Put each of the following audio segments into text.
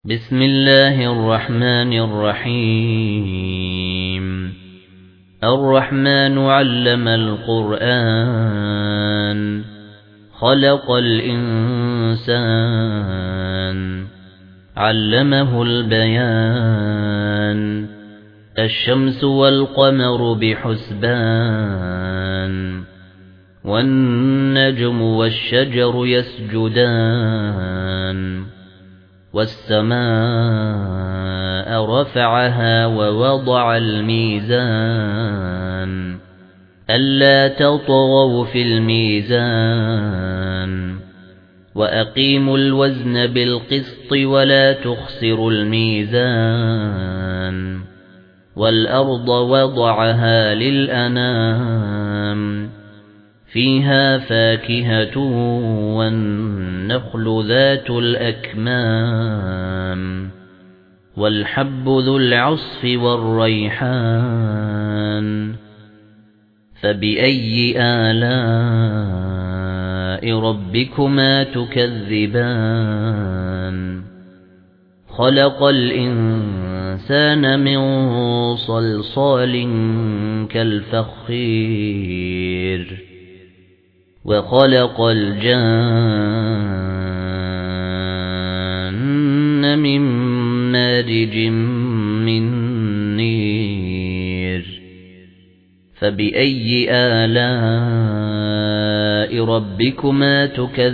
بسم الله الرحمن الرحيم الرحمن علم القرآن خلق الإنسان علمه البيان الشمس والقمر بحسبان والنجم والشجر يسجدان والسماء رفعها ووضع الميزان ألا تطغوا في الميزان وأقيموا الوزن بالقسط ولا تخسروا الميزان والأرض وضعها للأنام فيها فاكهة والنخل ذات الأكمام والحب ذو العصف والريحان فبأي آلاء ربكما تكذبان خلق الإنسان من صلصال كالفخير وخلق الجان من مارج من نير فبأي آلاء ربكما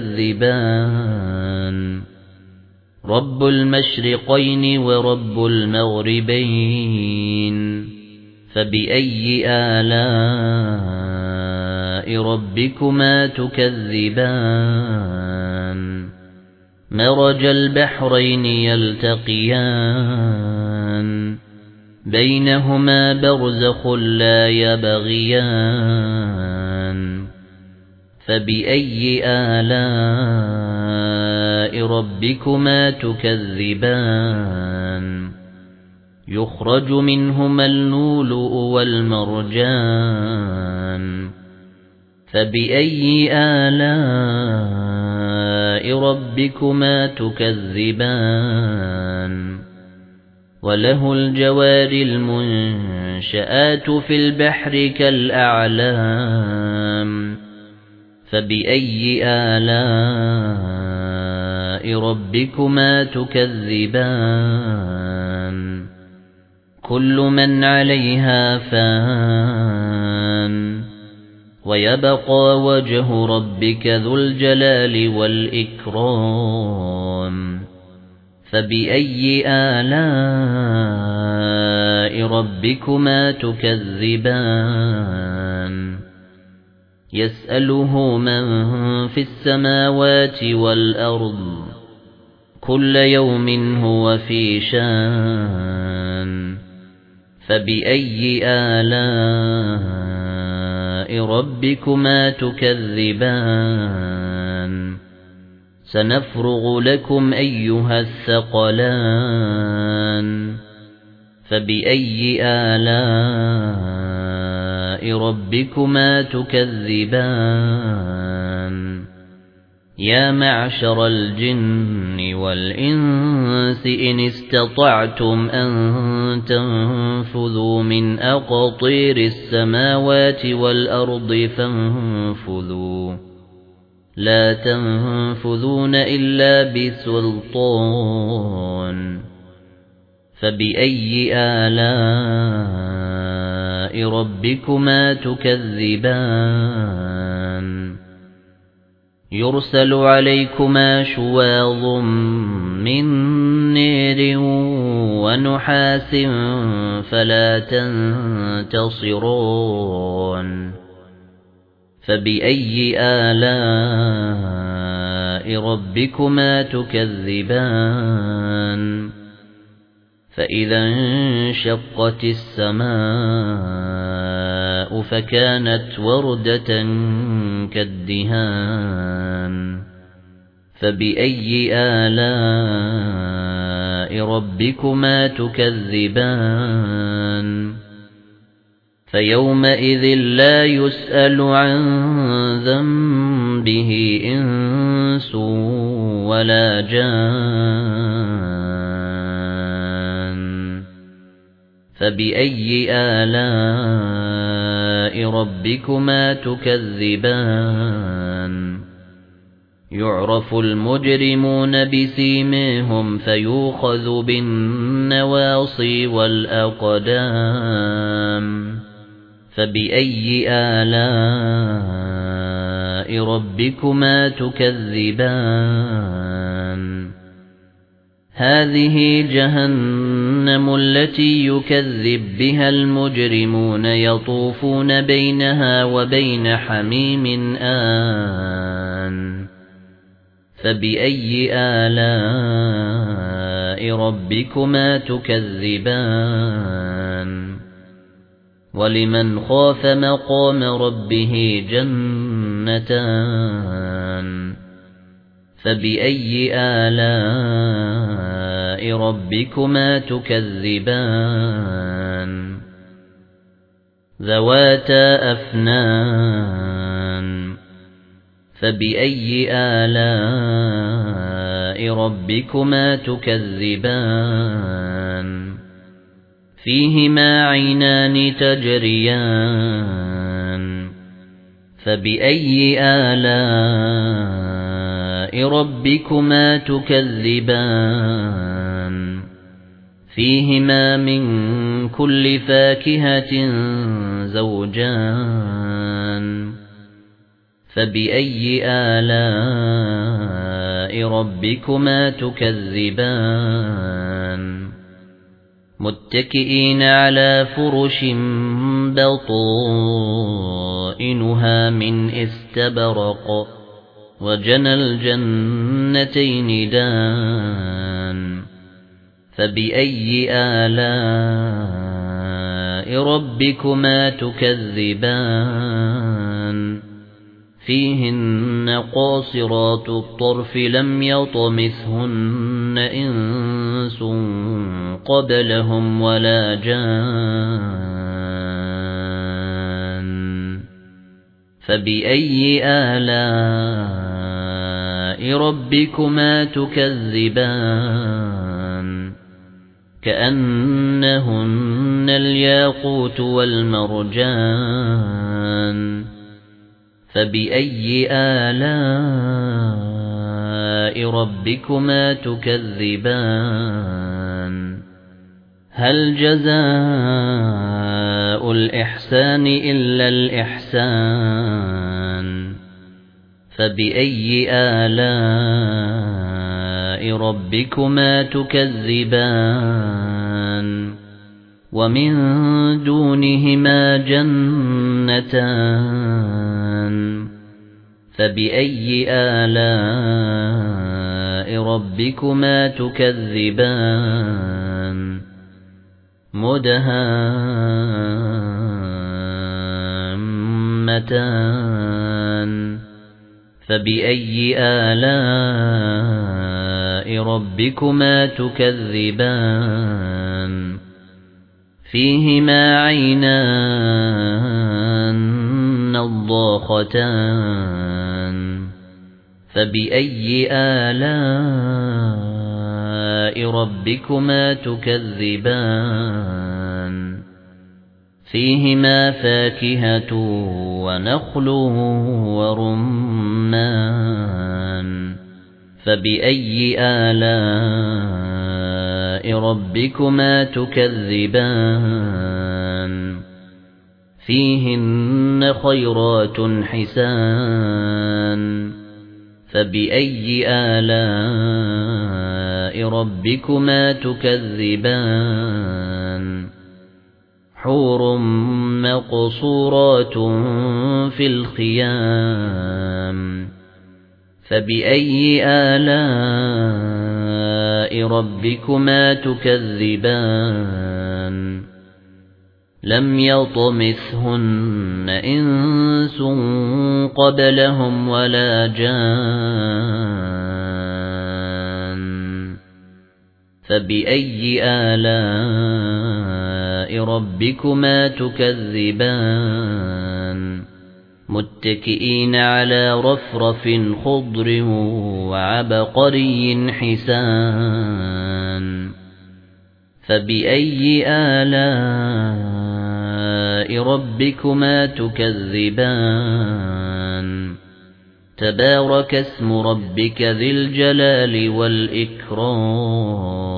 تكذبان رب المشرقين ورب المغربين فبأي آلاء ربكما تكذبان مرج البحرين يلتقيان بينهما برزخ لا يبغيان فبأي آلاء ربكما تكذبان يخرج منهما اللؤلؤ والمرجان فبأي آلاء ربكما تكذبان وله الجوار المنشآت في البحر كالأعلام فبأي آلاء ربكما تكذبان كل من عليها فان ويبقى وجه ربك ذو الجلال والإكرام فبأي آلاء ربكما تكذبان يسأله من في السماوات والأرض كل يوم هو في شان فبأي آلاء ربكما تكذبان سنفرغ لكم أيها الثقلان فبأي آلاء ربكما تكذبان يا معشر الجن والإنس إن استطعتم أن تنفذوا من أقطير السماوات والأرض فانفذوا لا تنفذون إلا بسلطان فبأي آلاء ربكما تكذبان يرسل عليكما شواظ من نير ونحاس فلا تنتصرون فبأي آلاء ربكما تكذبان فإذا انشقت السماء فكانت وردة كالدهان فبأي آلاء ربكما تكذبان فيومئذ لا يسأل عن ذنبه إنس ولا جان فبأي آلاء ربكما تكذبان يعرف المجرمون بسيماهم فيؤخذ بالنواصي والأقدام فبأي آلاء ربكما تكذبان هذه جهنم التي يكذب بها المجرمون يطوفون بينها وبين حميم آن فبأي آلاء ربكما تكذبان ولمن خاف مقام ربه جنتان فبأي آلاء ربكما تكذبان ذواتا أفنان فبأي آلاء ربكما تكذبان فيهما عينان تجريان فبأي آلاء ربكما تكذبان فيهما من كل فاكهة زوجان فبأي آلاء ربكما تكذبان متكئين على فرش بطائنها من استبرق وجنى الجنتين دان فبأي آلاء ربكما تكذبان فيهن قاصرات الطرف لم يطمثهن إنس قبلهم ولا جان فبأي آلاء ربكما تكذبان كأنهن الياقوت والمرجان فبأي آلاء ربكما تكذبان هل جزاء الإحسان إلا الإحسان فبأي آلاء ربكما تكذبان ومن دونهما جنتان فبأي آلاء ربكما تكذبان مدهامتان فبأي آلاء ربكما تكذبان فيهما عينان نضاختان فبأي آلاء ربكما تكذبان فيهما فاكهة ونخل ورمان فبأي آلاء ربكما تكذبان فيهن خيرات حسان فبأي آلاء ربكما تكذبان حور مقصورات في الخيام فبأي آلاء ربكما تكذبان لم يطمثهن إنس قبلهم ولا جان فبأي آلاء ربكما تكذبان متكئين على رفرف خضر وعبقري حسان فبأي آلاء ربكما تكذبان تبارك اسم ربك ذي الجلال والإكرام